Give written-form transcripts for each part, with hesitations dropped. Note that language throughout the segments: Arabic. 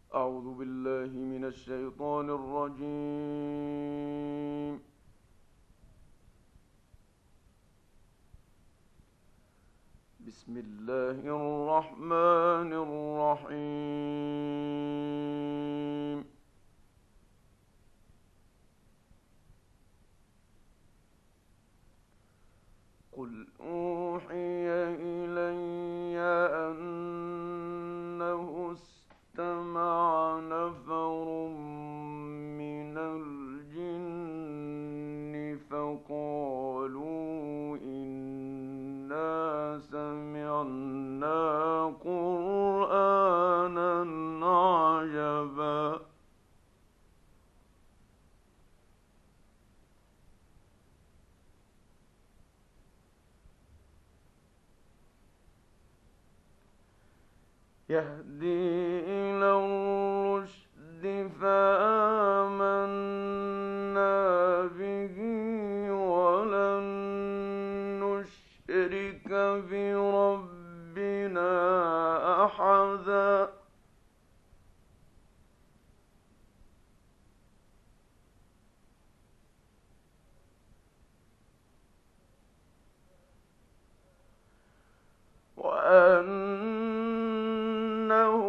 أعوذ بالله من الشيطان الرجيم. بسم الله الرحمن الرحيم. قل أوحي إلي أنه استمع نفر من الجن فقالوا إنا سمعنا قرآنا عجبا يهدي إلى الرشد فآمنا به ولن نشرك بربنا أحدا وأنه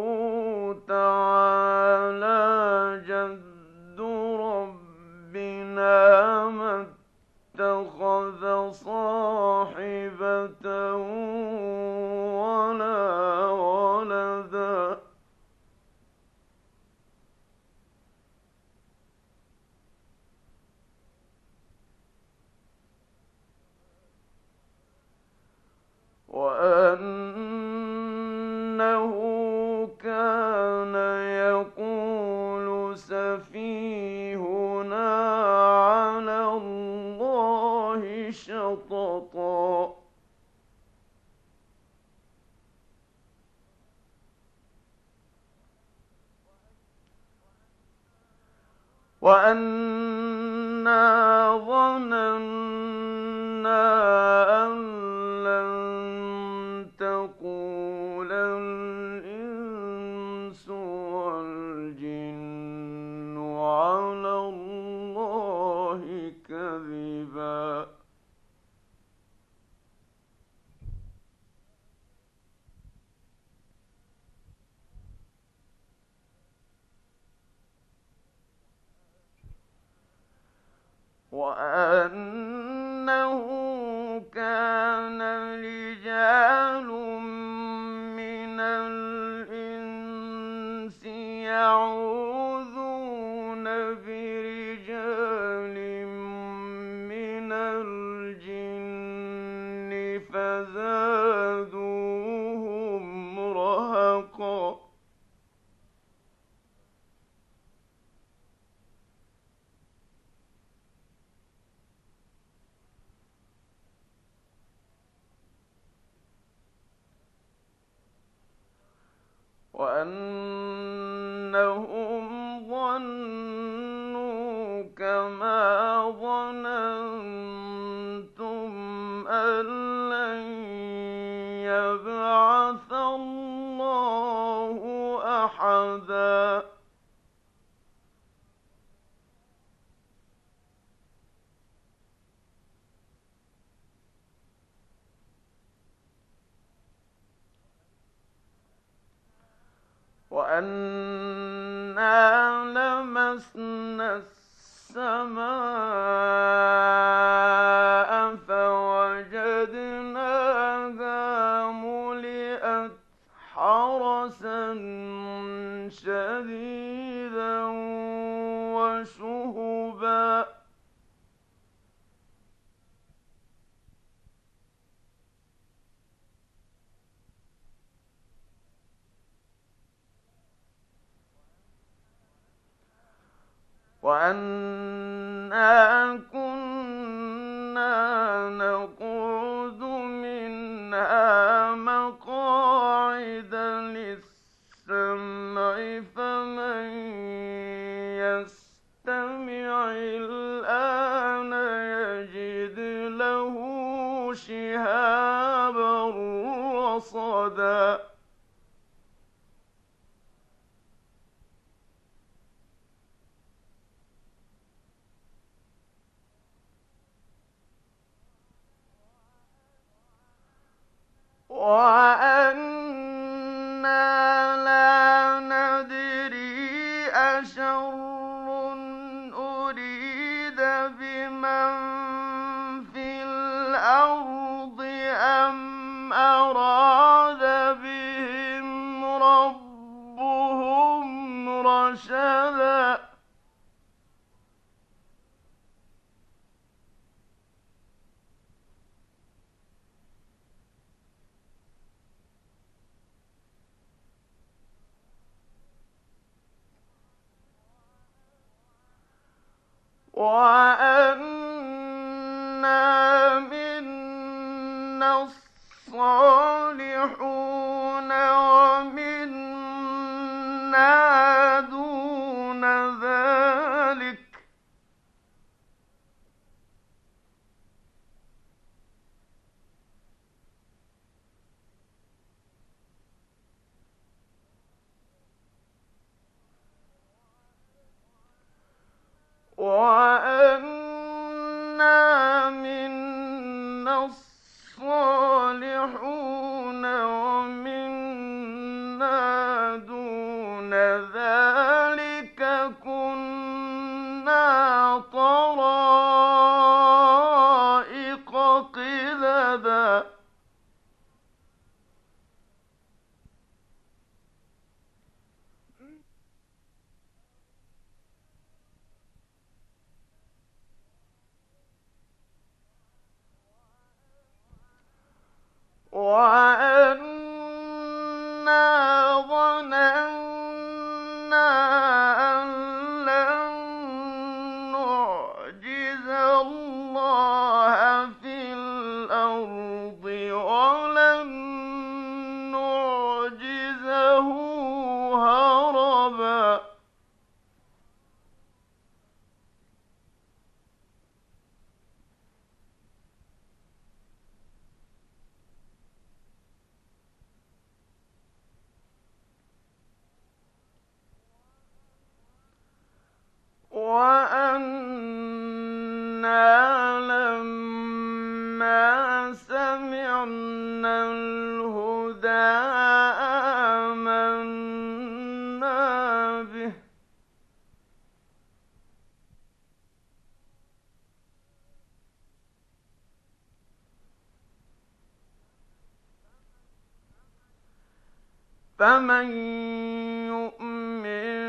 تعالى جد ربنا ما اتخذ صاحبة ولا ولدا وأنه كان يقول سفيهنا على الله شططا وأنا ظننا أن لن تقول الإنس والجن على الله كذبا وأنه كان رجال من الإنس يعوذون برجال من الجن فزادوهم رهقا وأنهم ظنوا كما ظننتم أن لن يبعث الله أحدا وأنا لمسنا السماء فوجدناها ملئت حرسا شديدا وشهبا وأنا كنا نقعد منها مقاعد للسمع فمن يستمع الآن يجد له شهابا رصدا لا ندري أشر أريد بمن في الأرض أم أراد بهم ربهم رشدا وأنا منا الصالحون ومنا دون ذلك وأنا منا الصالحون ومنا دون ذلك كنا طرائق قددا وأنا ظننا أن لن نعجز الله في الأرض ولن نعجزه هربا وأنا لما سمعنا الهدى آمنا به فمن يؤمن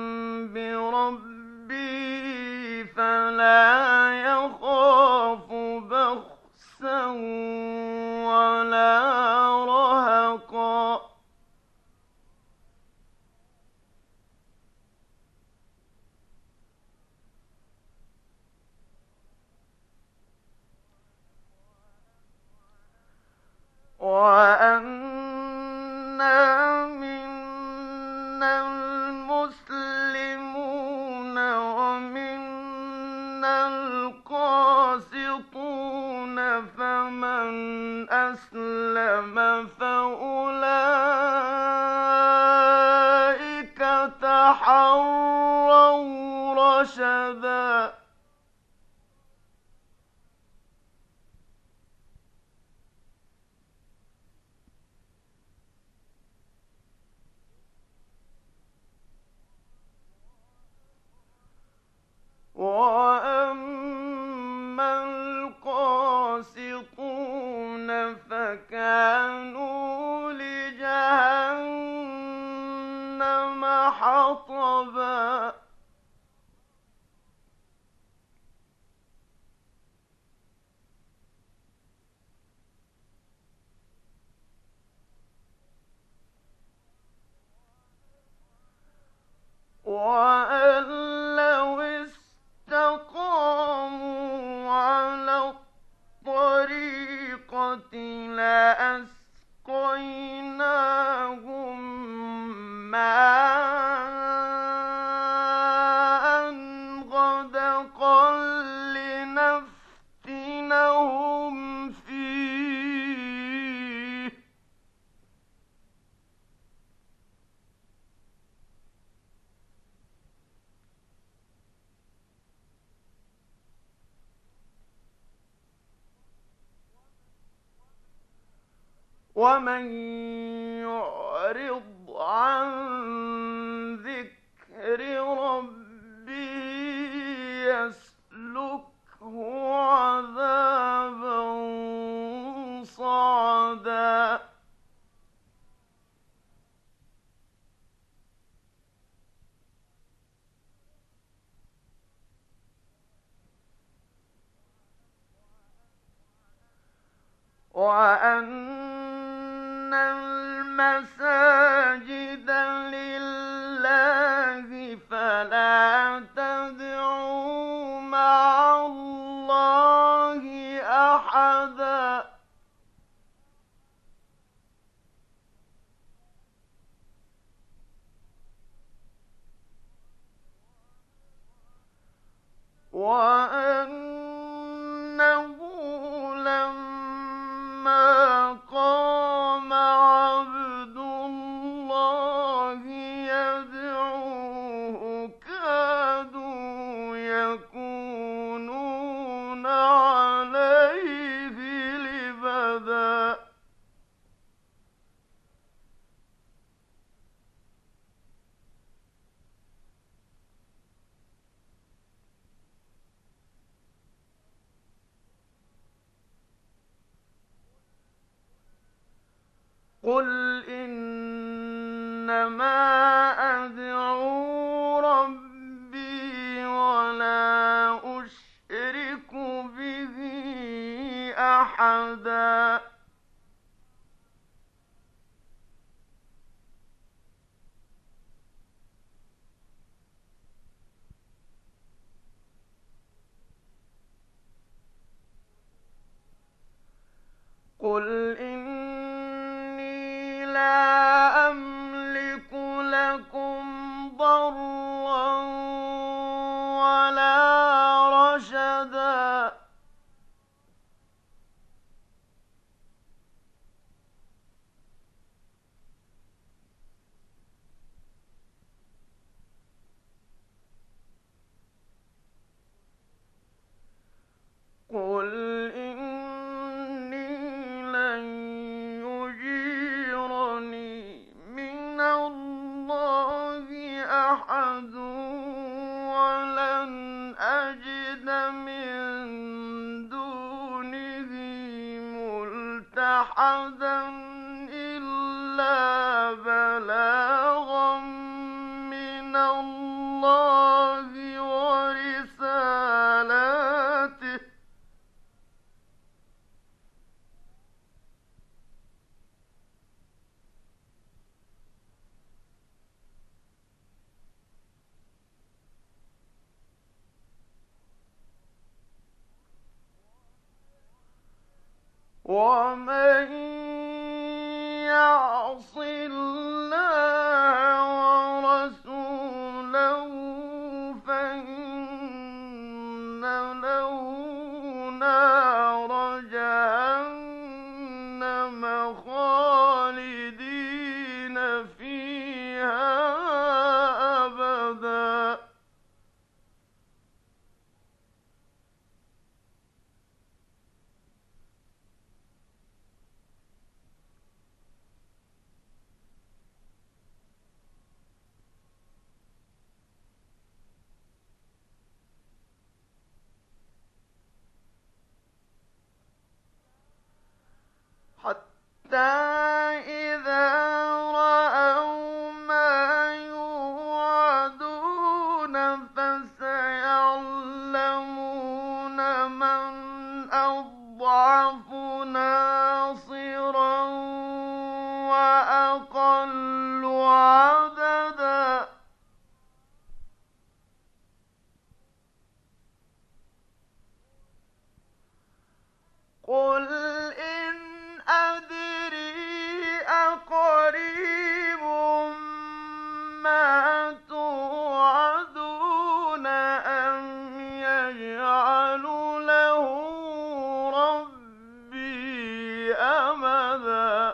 بربه فلا يخاف بخسا ولا رهقا وأنا منا المسلمون ومنا القاسطون فمن أسلم فأولئك تحروا رشدا وأما القاسطون فكانوا ومن يعرض عن ذكر ربه يسلكه عذابا صعدا وأن المساجد لله فلا تدعوا مع الله أحدا وأنه لما قام عبد الله يدعوه كادوا يكونون عليه لبدا قل إنما أدعو ربي ولا أشرك به أحدا قل إني لا أملك لكم ضرا ولا رشدا قل إني لن يجيرني من الله أحد ولن أجد من دونه ملتحدا إلا بلاغا من الله ورسالاته ومن يعص الله ورسوله فإن له نار جهنم خالدين فيها أبدا حتى إذا رأوا ما يوعدون فسيعلمون من أضعف ناصرا وأقل عددا قل إن أدري أقريب ما توعدون أم يجعل له ربي أمدا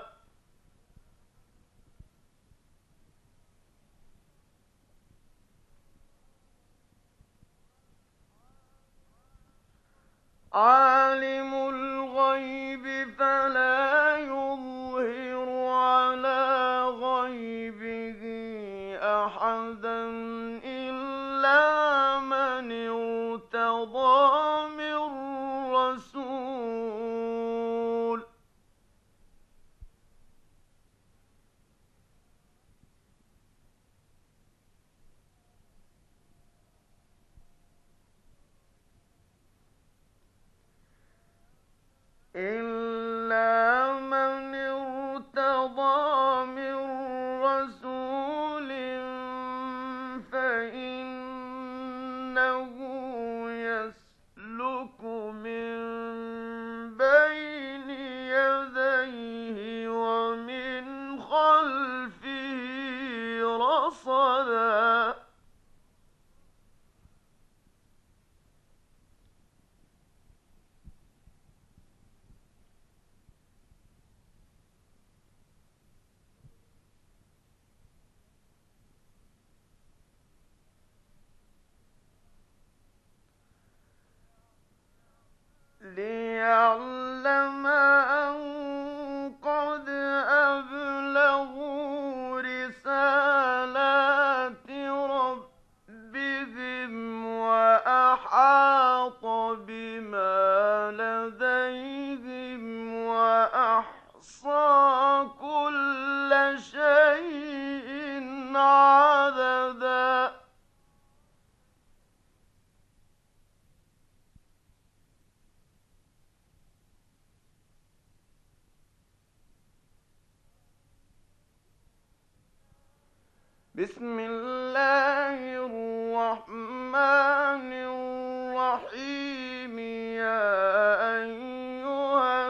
عالم الغيب فلا يظهر أحدا إلا من ارتضى من رسول فإنه يسلك من بين يديه ومن خلفه رصدا ليعلم أن قد أبلغوا رسالات ربهم وأحاط بما لديهم وأحصى كل شيء عددا بسم الله الرحمن الرحيم يا أيها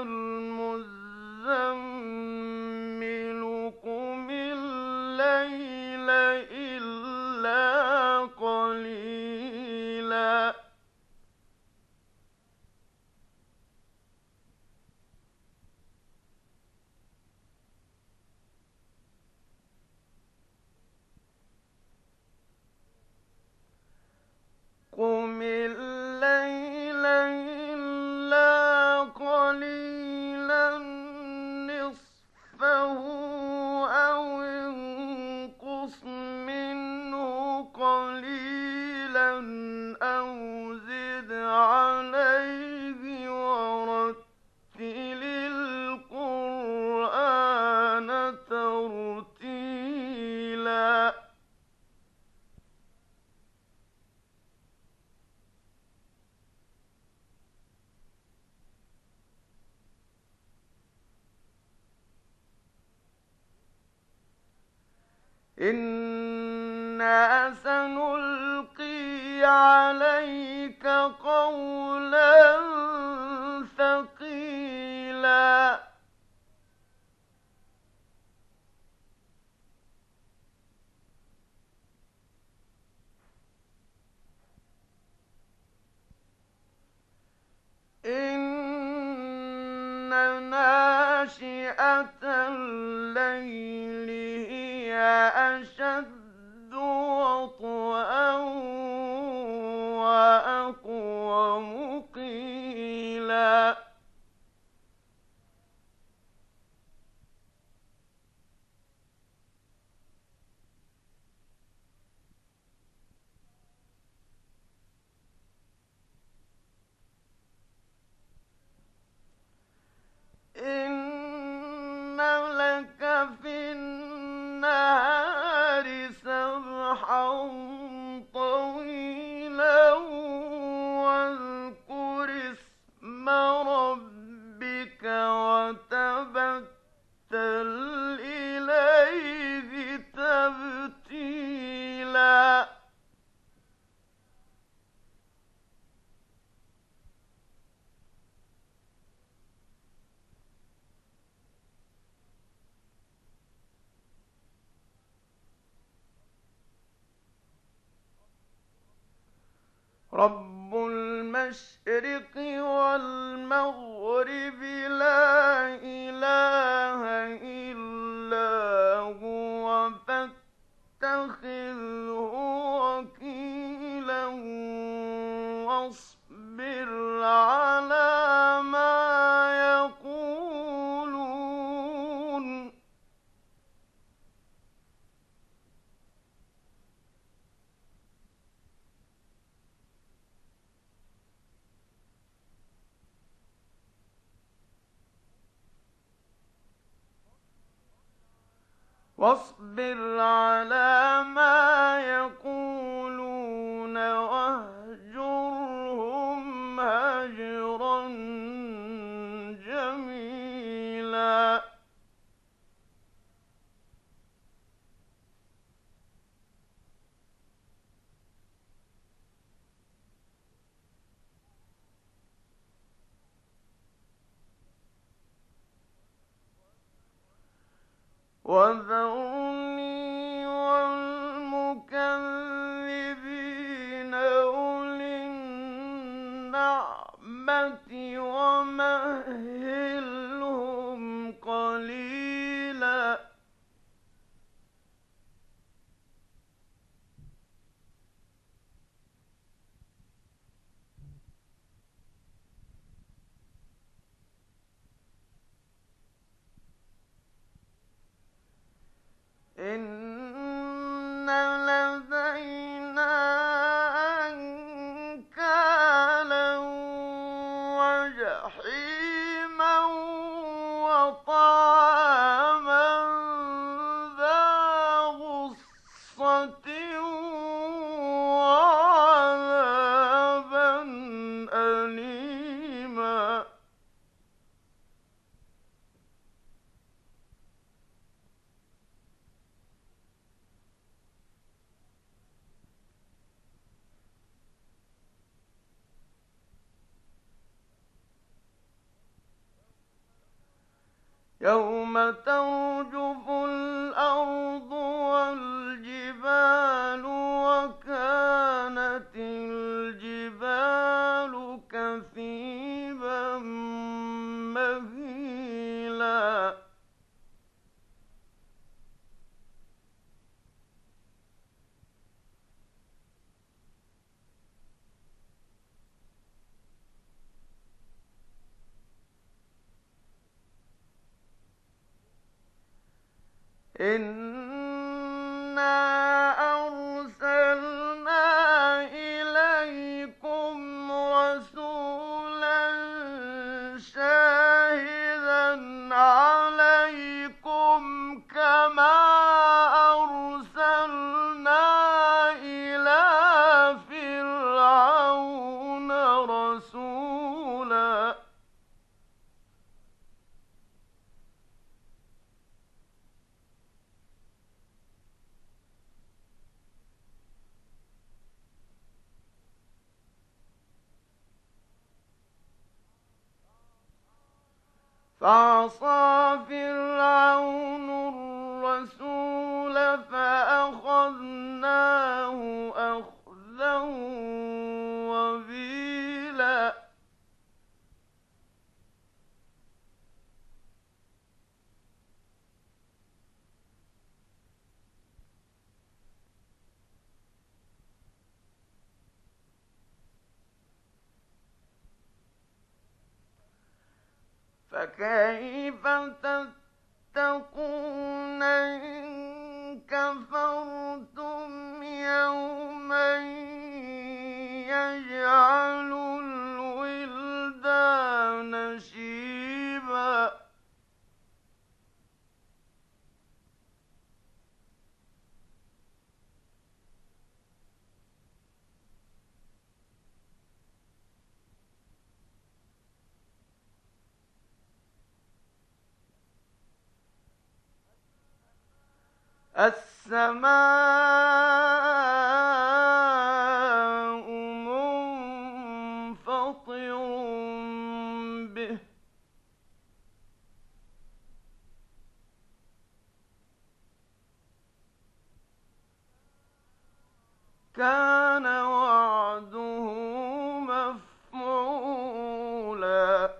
المزمل قم الليل إلا قليلا قم الليل إلا قليلا نصفه أو انقص منه قليلا أو زد عليه ورتل القرآن ترتيلا إنا سنلقي عليك قولا ثقيلا إن ناشئة الليل هي أشد وطئا وأقوم قيلا إن لك في النهار سبحا طويلا واذكر اسم ربك وتبتل إليه تبتيلا رب المشرق والمغرب لا إله إلا هو فاتخذه وكيلا واصبر على ما يقولون واصبر على ما يقولون واهجرهم هجرا جميلا. وذرني والمكذبين أولي النعمة ومهلهم قليلا. إن لدينا أنكالا وجحيما وطعاما ذا غصة وعذابا أليما. يوم ترجف الأرض والجبال وكانت الجبال كثيبا مهيلا. إنا أرسلنا إليكم رسولا شاهدا عليكم كما أرسلنا إلى فرعون رسولا. فعصى فرعون الرسول فأخذناه أخذا وبيلا. فكيف تتقون إن كفرتم يوما يجعل الولدان شيبا. السماء منفطر به. كان وعده مفعولا.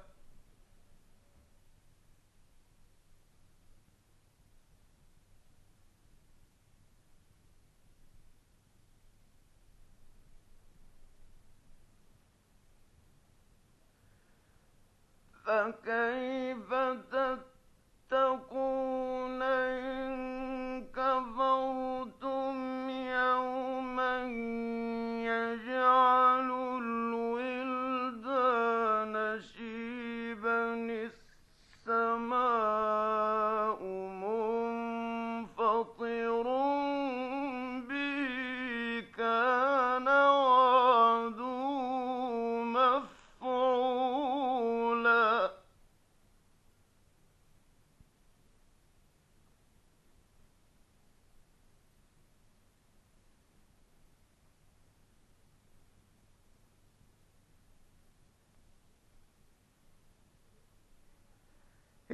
فكيف تتقون إن كفرتم يوما يجعل الولدان شيبا. السماء منفطر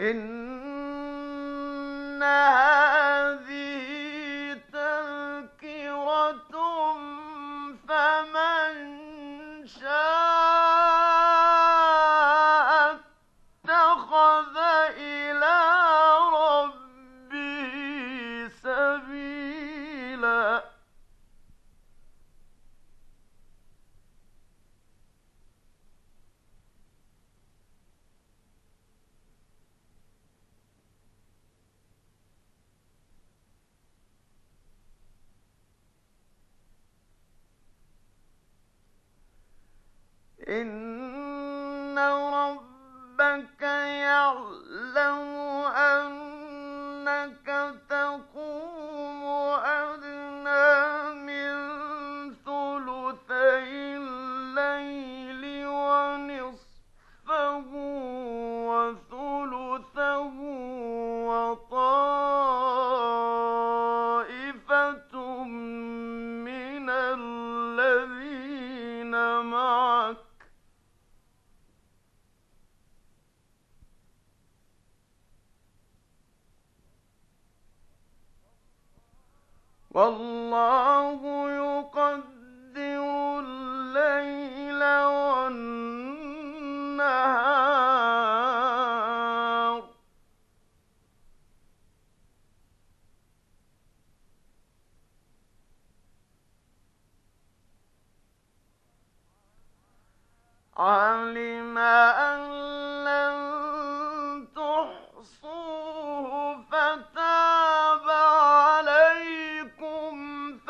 إن هذه تذكرة، فمن شاء اتخذ إلى ربه سبيلا. إن ربك يعلم أنك تقوم أدنى من ثلثي الليل ونصفه وثلثه وطائفة من الذين معك، والله يقدر الليل والنهار، علم أن لن تحصوه فتاب عليكم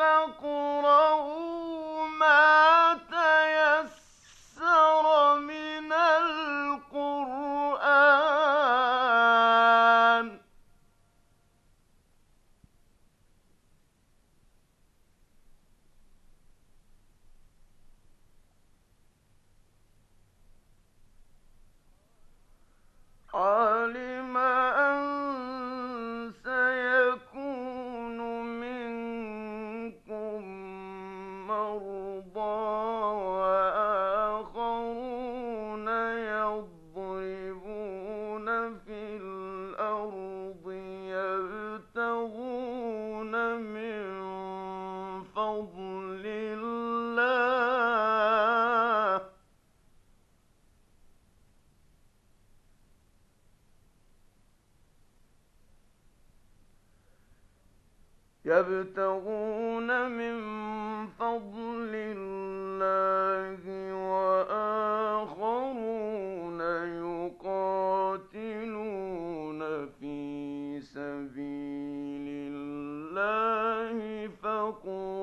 فاقرؤوا ما تيسر من القرآن. علم أن سيكون منكم مرضى وآخرون يضربون في الأرض يبتغون من فضل الله، يبتغون من فضل الله وآخرون يقاتلون في سبيل الله فقل